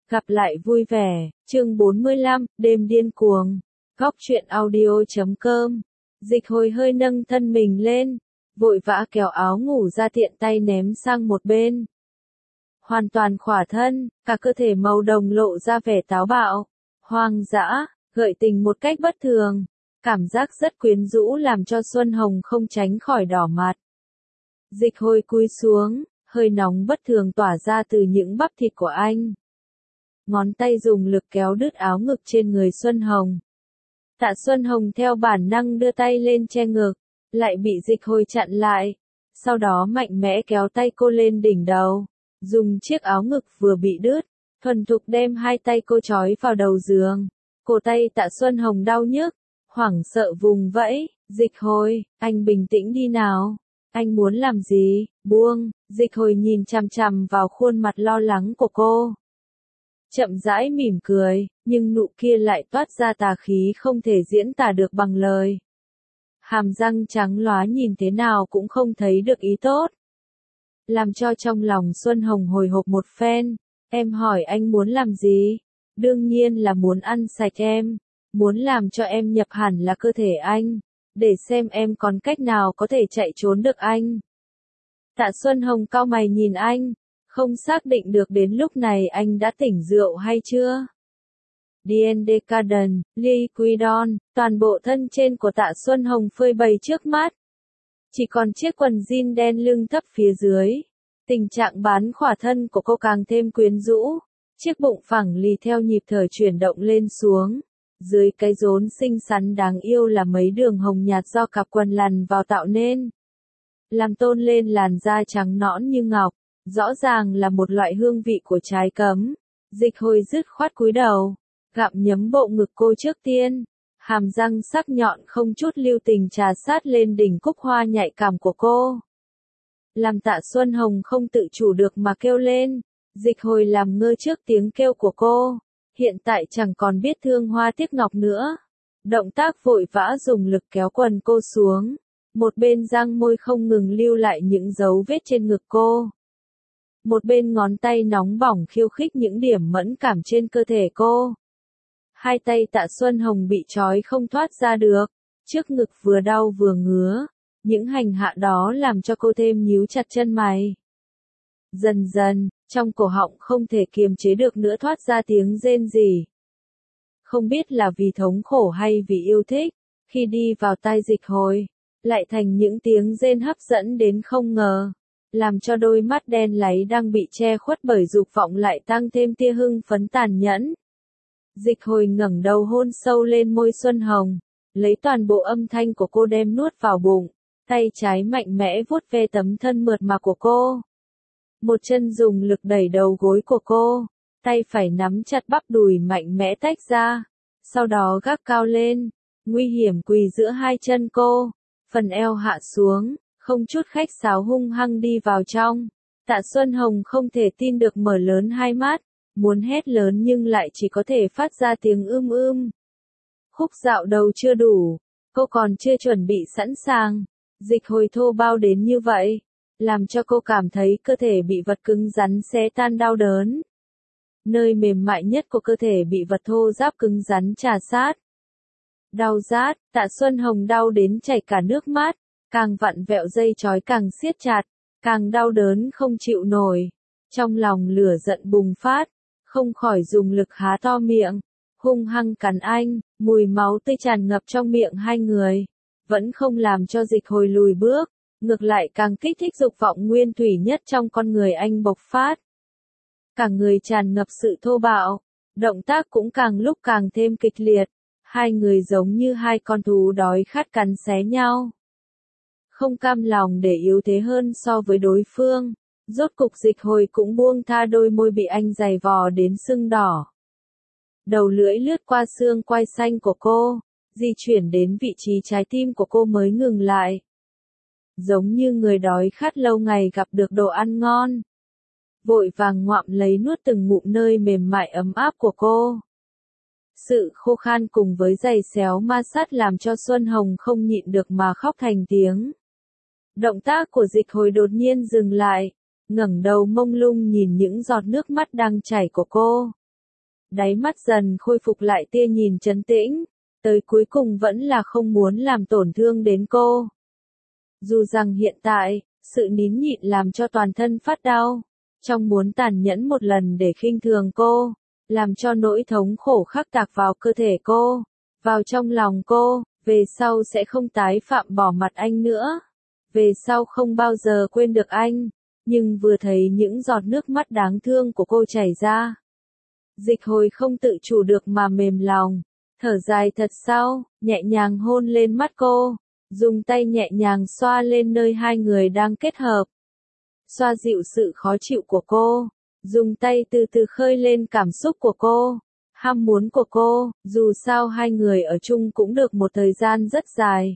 Gặp lại vui vẻ, chương 45, đêm điên cuồng. Góc truyện audio.com. Dịch Hồi hơi nâng thân mình lên, vội vã kéo áo ngủ ra tiện tay ném sang một bên. Hoàn toàn khỏa thân, cả cơ thể màu đồng lộ ra vẻ táo bạo, hoang dã, gợi tình một cách bất thường. Cảm giác rất quyến rũ làm cho Xuân Hồng không tránh khỏi đỏ mặt. Dịch Hồi cúi xuống, hơi nóng bất thường tỏa ra từ những bắp thịt của anh. Ngón tay dùng lực kéo đứt áo ngực trên người Xuân Hồng. Tạ Xuân Hồng theo bản năng đưa tay lên che ngực, lại bị Dịch Hồi chặn lại. Sau đó mạnh mẽ kéo tay cô lên đỉnh đầu, dùng chiếc áo ngực vừa bị đứt, thuần thục đem hai tay cô trói vào đầu giường. Cổ tay Tạ Xuân Hồng đau nhức, hoảng sợ vùng vẫy. Dịch Hồi, anh bình tĩnh đi nào. Anh muốn làm gì? Buông. Dịch Hồi nhìn chằm chằm vào khuôn mặt lo lắng của cô. Chậm rãi mỉm cười, nhưng nụ kia lại toát ra tà khí không thể diễn tả được bằng lời. Hàm răng trắng lóa nhìn thế nào cũng không thấy được ý tốt. Làm cho trong lòng Xuân Hồng hồi hộp một phen. Em hỏi anh muốn làm gì? Đương nhiên là muốn ăn sạch em. Muốn làm cho em nhập hẳn là cơ thể anh. Để xem em còn cách nào có thể chạy trốn được anh. Tạ Xuân Hồng cau mày nhìn anh. Không xác định được đến lúc này anh đã tỉnh rượu hay chưa. Decadent, Liquidon, toàn bộ thân trên của Tạ Xuân Hồng phơi bày trước mắt. Chỉ còn chiếc quần jean đen lưng thấp phía dưới. Tình trạng bán khỏa thân của cô càng thêm quyến rũ. Chiếc bụng phẳng lì theo nhịp thở chuyển động lên xuống. Dưới cái rốn xinh xắn đáng yêu là mấy đường hồng nhạt do cặp quần lằn vào tạo nên. Làm tôn lên làn da trắng nõn như ngọc. Rõ ràng là một loại hương vị của trái cấm. Dịch Hồi dứt khoát cúi đầu, gặm nhấm bộ ngực cô trước tiên. Hàm răng sắc nhọn không chút lưu tình trà sát lên đỉnh cúc hoa nhạy cảm của cô. Làm Tạ Xuân Hồng không tự chủ được mà kêu lên. Dịch Hồi làm ngơ trước tiếng kêu của cô. Hiện tại chẳng còn biết thương hoa tiếc ngọc nữa. Động tác vội vã dùng lực kéo quần cô xuống. Một bên răng môi không ngừng lưu lại những dấu vết trên ngực cô. Một bên ngón tay nóng bỏng khiêu khích những điểm mẫn cảm trên cơ thể cô. Hai tay Tạ Xuân Hồng bị trói không thoát ra được. Trước ngực vừa đau vừa ngứa. Những hành hạ đó làm cho cô thêm nhíu chặt chân mày. Dần dần, trong cổ họng không thể kiềm chế được nữa thoát ra tiếng rên rỉ. Không biết là vì thống khổ hay vì yêu thích, khi đi vào tai Dịch Hồi, lại thành những tiếng rên hấp dẫn đến không ngờ. Làm cho đôi mắt đen láy đang bị che khuất bởi dục vọng lại tăng thêm tia hưng phấn tàn nhẫn. Dịch Hồi ngẩng đầu hôn sâu lên môi Xuân Hồng, lấy toàn bộ âm thanh của cô đem nuốt vào bụng, tay trái mạnh mẽ vuốt ve tấm thân mượt mà của cô. Một chân dùng lực đẩy đầu gối của cô, tay phải nắm chặt bắp đùi mạnh mẽ tách ra, sau đó gác cao lên, nguy hiểm quỳ giữa hai chân cô, phần eo hạ xuống. Không chút khách sáo hung hăng đi vào trong. Tạ Xuân Hồng không thể tin được mở lớn hai mắt, muốn hét lớn nhưng lại chỉ có thể phát ra tiếng ưm. Khúc dạo đầu chưa đủ, cô còn chưa chuẩn bị sẵn sàng. Dịch Hồi thô bao đến như vậy, làm cho cô cảm thấy cơ thể bị vật cứng rắn xé tan đau đớn. Nơi mềm mại nhất của cơ thể bị vật thô ráp cứng rắn trà sát. Đau rát, Tạ Xuân Hồng đau đến chảy cả nước mắt. Càng vặn vẹo dây trói càng siết chặt, càng đau đớn không chịu nổi. Trong lòng lửa giận bùng phát, không khỏi dùng lực há to miệng, hung hăng cắn anh, mùi máu tươi tràn ngập trong miệng hai người. Vẫn không làm cho Dịch Hồi lùi bước, ngược lại càng kích thích dục vọng nguyên thủy nhất trong con người anh bộc phát. Cả người tràn ngập sự thô bạo, động tác cũng càng lúc càng thêm kịch liệt. Hai người giống như hai con thú đói khát cắn xé nhau. Không cam lòng để yếu thế hơn so với đối phương, rốt cục Dịch Hồi cũng buông tha đôi môi bị anh giày vò đến sưng đỏ. Đầu lưỡi lướt qua xương quai xanh của cô, di chuyển đến vị trí trái tim của cô mới ngừng lại. Giống như người đói khát lâu ngày gặp được đồ ăn ngon. Vội vàng ngoạm lấy nuốt từng ngụm nơi mềm mại ấm áp của cô. Sự khô khan cùng với giày xéo ma sát làm cho Xuân Hồng không nhịn được mà khóc thành tiếng. Động tác của Dịch Hồi đột nhiên dừng lại, ngẩng đầu mông lung nhìn những giọt nước mắt đang chảy của cô. đáy mắt dần khôi phục lại tia nhìn trấn tĩnh, tới cuối cùng vẫn là không muốn làm tổn thương đến cô. Dù rằng hiện tại, sự nín nhịn làm cho toàn thân phát đau, trong muốn tàn nhẫn một lần để khinh thường cô, làm cho nỗi thống khổ khắc tạc vào cơ thể cô, vào trong lòng cô, về sau sẽ không tái phạm bỏ mặt anh nữa, về sau không bao giờ quên được anh, nhưng vừa thấy những giọt nước mắt đáng thương của cô chảy ra, Dịch Hồi không tự chủ được mà mềm lòng, thở dài thật sâu, nhẹ nhàng hôn lên mắt cô, dùng tay nhẹ nhàng xoa lên nơi hai người đang kết hợp, xoa dịu sự khó chịu của cô, dùng tay từ từ khơi lên cảm xúc của cô, ham muốn của cô, dù sao hai người ở chung cũng được một thời gian rất dài.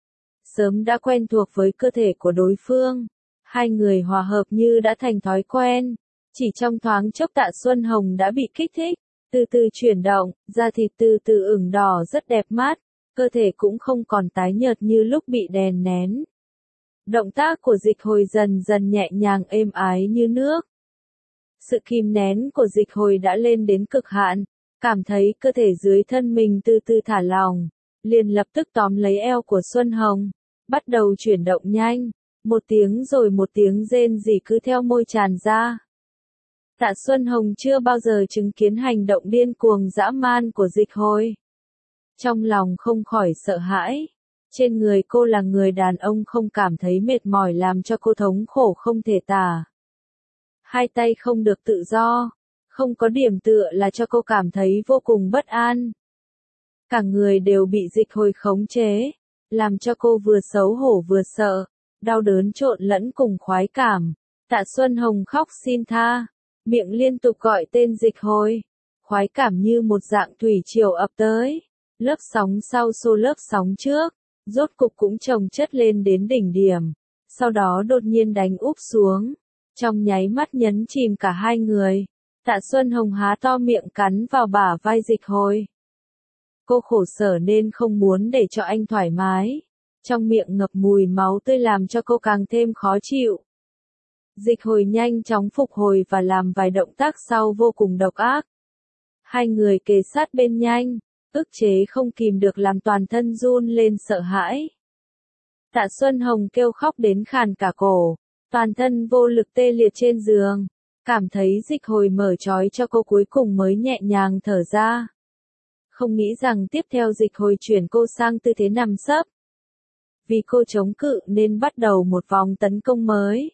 Sớm đã quen thuộc với cơ thể của đối phương, hai người hòa hợp như đã thành thói quen, chỉ trong thoáng chốc Tạ Xuân Hồng đã bị kích thích, từ từ chuyển động, da thịt từ từ ửng đỏ rất đẹp mắt, cơ thể cũng không còn tái nhợt như lúc bị đè nén. Động tác của Dịch Hồi dần dần nhẹ nhàng êm ái như nước. Sự kìm nén của Dịch Hồi đã lên đến cực hạn, cảm thấy cơ thể dưới thân mình từ từ thả lỏng, liền lập tức tóm lấy eo của Xuân Hồng, bắt đầu chuyển động nhanh, một tiếng rồi một tiếng rên rỉ cứ theo môi tràn ra. Tạ Xuân Hồng chưa bao giờ chứng kiến hành động điên cuồng dã man của Dịch Hồi. Trong lòng không khỏi sợ hãi. Trên người cô là người đàn ông không cảm thấy mệt mỏi làm cho cô thống khổ không thể tả. Hai tay không được tự do, không có điểm tựa là cho cô cảm thấy vô cùng bất an. Cả người đều bị Dịch Hồi khống chế, làm cho cô vừa xấu hổ vừa sợ, đau đớn trộn lẫn cùng khoái cảm. Tạ Xuân Hồng khóc xin tha, miệng liên tục gọi tên Dịch Hồi, khoái cảm như một dạng thủy triều ập tới, lớp sóng sau xô lớp sóng trước. Rốt cục cũng chồng chất lên đến đỉnh điểm, sau đó đột nhiên đánh úp xuống, trong nháy mắt nhấn chìm cả hai người. Tạ Xuân Hồng há to miệng cắn vào bả vai Dịch Hồi. Cô khổ sở nên không muốn để cho anh thoải mái, trong miệng ngập mùi máu tươi làm cho cô càng thêm khó chịu. Dịch Hồi nhanh chóng phục hồi và làm vài động tác sau vô cùng độc ác. Hai người kề sát bên nhanh, ức chế không kìm được làm toàn thân run lên sợ hãi. Tạ Xuân Hồng kêu khóc đến khàn cả cổ, toàn thân vô lực tê liệt trên giường, cảm thấy Dịch Hồi mở trói cho cô cuối cùng mới nhẹ nhàng thở ra. Không nghĩ rằng tiếp theo Dịch Hồi chuyển cô sang tư thế nằm sấp. Vì cô chống cự nên bắt đầu một vòng tấn công mới.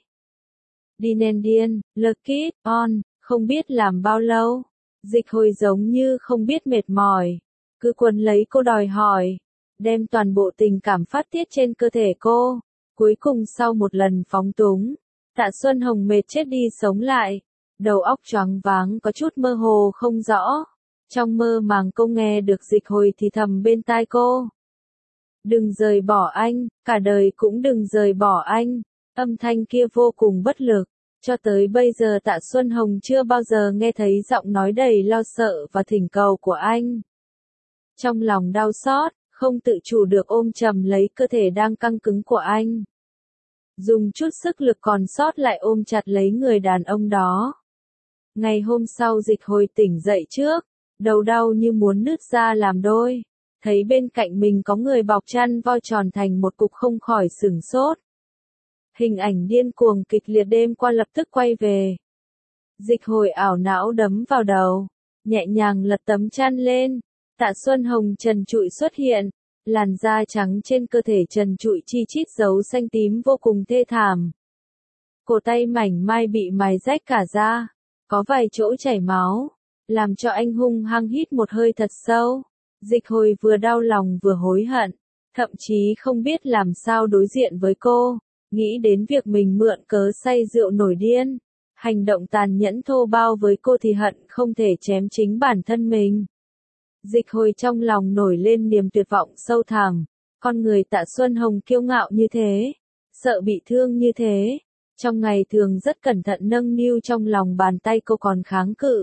Điên, Lucky on, không biết làm bao lâu, Dịch Hồi giống như không biết mệt mỏi. Cứ quấn lấy cô đòi hỏi, đem toàn bộ tình cảm phát tiết trên cơ thể cô. Cuối cùng sau một lần phóng túng, Tạ Xuân Hồng mệt chết đi sống lại, đầu óc choáng váng có chút mơ hồ không rõ. Trong mơ màng cô nghe được Dịch Hồi thì thầm bên tai cô. Đừng rời bỏ anh, cả đời cũng đừng rời bỏ anh. Âm thanh kia vô cùng bất lực, cho tới bây giờ Tạ Xuân Hồng chưa bao giờ nghe thấy giọng nói đầy lo sợ và thỉnh cầu của anh. Trong lòng đau xót, không tự chủ được ôm chầm lấy cơ thể đang căng cứng của anh. Dùng chút sức lực còn sót lại ôm chặt lấy người đàn ông đó. Ngày hôm sau Dịch Hồi tỉnh dậy trước, đầu đau như muốn nứt ra làm đôi. Thấy bên cạnh mình có người bọc chăn voi tròn thành một cục không khỏi sửng sốt. Hình ảnh điên cuồng kịch liệt đêm qua lập tức quay về. Dịch Hồi ảo não đấm vào đầu, nhẹ nhàng lật tấm chăn lên. Tạ Xuân Hồng trần trụi xuất hiện, làn da trắng trên cơ thể trần trụi chi chít dấu xanh tím vô cùng thê thảm. Cổ tay mảnh mai bị mài rách cả da, có vài chỗ chảy máu, làm cho anh hung hăng hít một hơi thật sâu. Dịch Hồi vừa đau lòng vừa hối hận, thậm chí không biết làm sao đối diện với cô, nghĩ đến việc mình mượn cớ say rượu nổi điên, hành động tàn nhẫn thô bạo với cô thì hận không thể chém chính bản thân mình. Dịch Hồi trong lòng nổi lên niềm tuyệt vọng sâu thẳm, con người Tạ Xuân Hồng kiêu ngạo như thế, sợ bị thương như thế, trong ngày thường rất cẩn thận nâng niu trong lòng bàn tay cô còn kháng cự.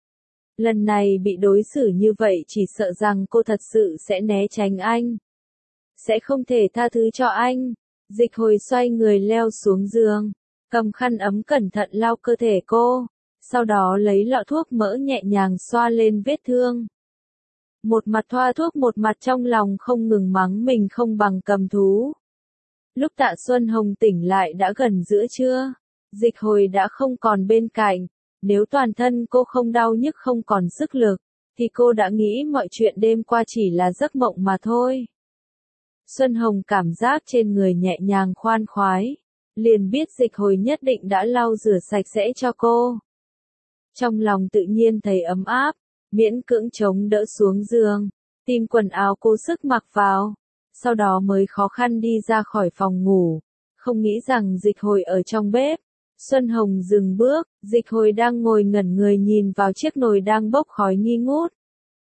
Lần này bị đối xử như vậy chỉ sợ rằng cô thật sự sẽ né tránh anh, sẽ không thể tha thứ cho anh. Dịch Hồi xoay người leo xuống giường, cầm khăn ấm cẩn thận lau cơ thể cô, sau đó lấy lọ thuốc mỡ nhẹ nhàng xoa lên vết thương. Một mặt thoa thuốc một mặt trong lòng không ngừng mắng mình không bằng cầm thú. Lúc Tạ Xuân Hồng tỉnh lại đã gần giữa trưa, Dịch Hồi đã không còn bên cạnh, nếu toàn thân cô không đau nhức không còn sức lực, thì cô đã nghĩ mọi chuyện đêm qua chỉ là giấc mộng mà thôi. Xuân Hồng cảm giác trên người nhẹ nhàng khoan khoái, liền biết Dịch Hồi nhất định đã lau rửa sạch sẽ cho cô. Trong lòng tự nhiên thấy ấm áp, miễn cưỡng chống đỡ xuống giường, tìm quần áo cố sức mặc vào, sau đó mới khó khăn đi ra khỏi phòng ngủ, không nghĩ rằng Dịch Hồi ở trong bếp. Xuân Hồng dừng bước, Dịch Hồi đang ngồi ngẩn người nhìn vào chiếc nồi đang bốc khói nghi ngút.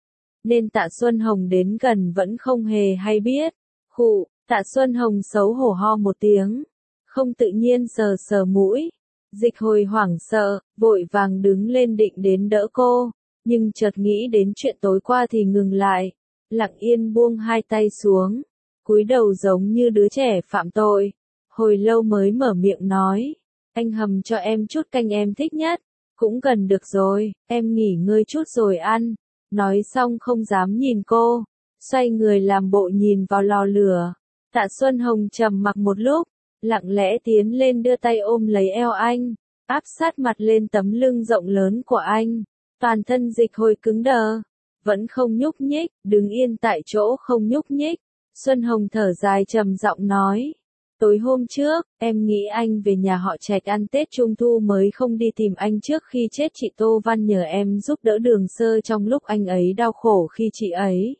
Nên Tạ Xuân Hồng đến gần vẫn không hề hay biết. Khụ, Tạ Xuân Hồng xấu hổ ho một tiếng, không tự nhiên sờ sờ mũi. Dịch Hồi hoảng sợ, vội vàng đứng lên định đến đỡ cô, nhưng chợt nghĩ đến chuyện tối qua thì ngừng lại, lặng yên buông hai tay xuống, cúi đầu giống như đứa trẻ phạm tội. Hồi lâu mới mở miệng nói, anh hầm cho em chút canh em thích nhất, cũng gần được rồi, em nghỉ ngơi chút rồi ăn. Nói xong không dám nhìn cô, xoay người làm bộ nhìn vào lò lửa. Tạ Xuân Hồng trầm mặc một lúc, lặng lẽ tiến lên đưa tay ôm lấy eo anh, áp sát mặt lên tấm lưng rộng lớn của anh. Toàn thân Dịch Hồi cứng đờ, vẫn không nhúc nhích, đứng yên tại chỗ không nhúc nhích. Xuân Hồng thở dài trầm giọng nói, tối hôm trước, em nghĩ anh về nhà họ Trạch ăn Tết Trung Thu mới không đi tìm anh trước khi chết. Chị Tô Văn nhờ em giúp đỡ Đường Sơ trong lúc anh ấy đau khổ khi chị ấy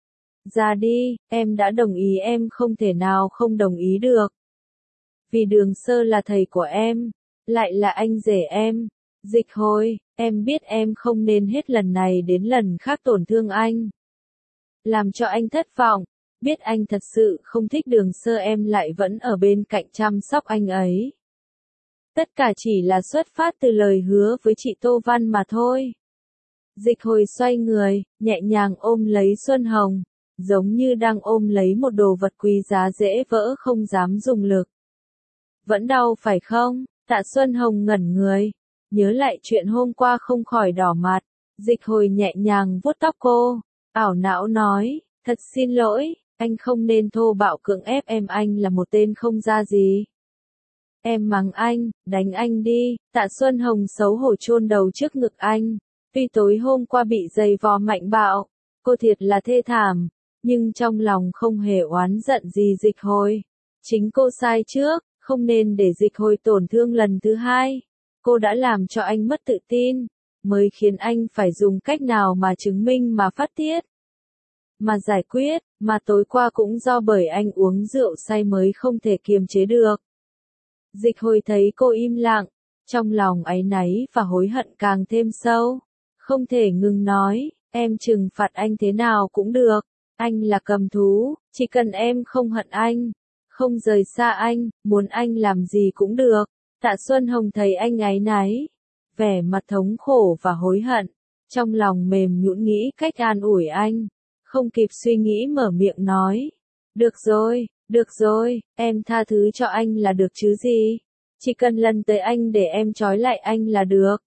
ra đi, em đã đồng ý, em không thể nào không đồng ý được. Vì Đường Sơ là thầy của em, lại là anh rể em. Dịch Hồi, em biết em không nên hết lần này đến lần khác tổn thương anh, làm cho anh thất vọng. Biết anh thật sự không thích Đường Sơ, em lại vẫn ở bên cạnh chăm sóc anh ấy. Tất cả chỉ là xuất phát từ lời hứa với chị Tô Văn mà thôi. Dịch Hồi xoay người, nhẹ nhàng ôm lấy Xuân Hồng, giống như đang ôm lấy một đồ vật quý giá dễ vỡ không dám dùng lực. Vẫn đau phải không? Tạ Xuân Hồng ngẩn người, nhớ lại chuyện hôm qua không khỏi đỏ mặt. Dịch Hồi nhẹ nhàng vuốt tóc cô, ảo não nói, thật xin lỗi, anh không nên thô bạo cưỡng ép em, anh là một tên không ra gì. Em mắng anh, đánh anh đi. Tạ Xuân Hồng xấu hổ chôn đầu trước ngực anh. Tuy tối hôm qua bị giày vò mạnh bạo, cô thiệt là thê thảm, nhưng trong lòng không hề oán giận gì Dịch Hồi. Chính cô sai trước, không nên để Dịch Hồi tổn thương lần thứ hai. Cô đã làm cho anh mất tự tin, mới khiến anh phải dùng cách nào mà chứng minh mà phát tiết, mà giải quyết, mà tối qua cũng do bởi anh uống rượu say mới không thể kiềm chế được. Dịch Hồi thấy cô im lặng, trong lòng áy náy và hối hận càng thêm sâu, không thể ngừng nói, em trừng phạt anh thế nào cũng được, anh là cầm thú, chỉ cần em không hận anh, không rời xa anh, muốn anh làm gì cũng được. Tạ Xuân Hồng thấy anh áy náy, vẻ mặt thống khổ và hối hận, trong lòng mềm nhũn nghĩ cách an ủi anh, không kịp suy nghĩ mở miệng nói, được rồi, em tha thứ cho anh là được chứ gì, chỉ cần lần tới anh để em trói lại anh là được.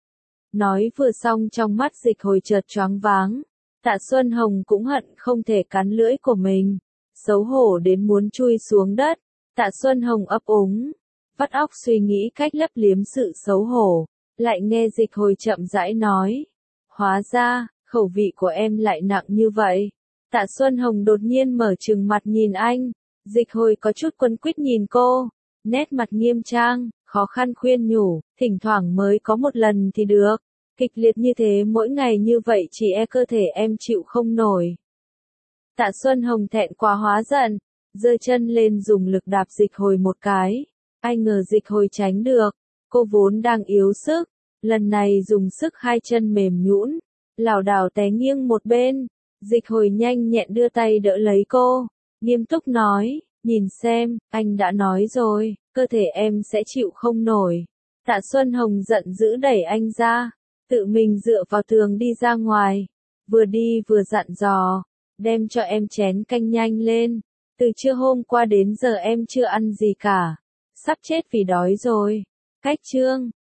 Nói vừa xong trong mắt Dịch Hồi chợt choáng váng, Tạ Xuân Hồng cũng hận không thể cắn lưỡi của mình, xấu hổ đến muốn chui xuống đất. Tạ Xuân Hồng ấp úng, vắt óc suy nghĩ cách lấp liếm sự xấu hổ, lại nghe Dịch Hồi chậm rãi nói, hóa ra, khẩu vị của em lại nặng như vậy. Tạ Xuân Hồng đột nhiên mở trừng mặt nhìn anh, Dịch Hồi có chút quấn quýt nhìn cô, nét mặt nghiêm trang, khó khăn khuyên nhủ, thỉnh thoảng mới có một lần thì được, kịch liệt như thế mỗi ngày như vậy chỉ e cơ thể em chịu không nổi. Tạ Xuân Hồng thẹn quá hóa giận, giơ chân lên dùng lực đạp Dịch Hồi một cái, ai ngờ Dịch Hồi tránh được, cô vốn đang yếu sức, lần này dùng sức hai chân mềm nhũn, lảo đảo té nghiêng một bên. Dịch Hồi nhanh nhẹn đưa tay đỡ lấy cô, nghiêm túc nói, nhìn xem, anh đã nói rồi, cơ thể em sẽ chịu không nổi. Tạ Xuân Hồng giận dữ đẩy anh ra, tự mình dựa vào tường đi ra ngoài, vừa đi vừa dặn dò, đem cho em chén canh nhanh lên, từ trưa hôm qua đến giờ em chưa ăn gì cả, sắp chết vì đói rồi. Cách chương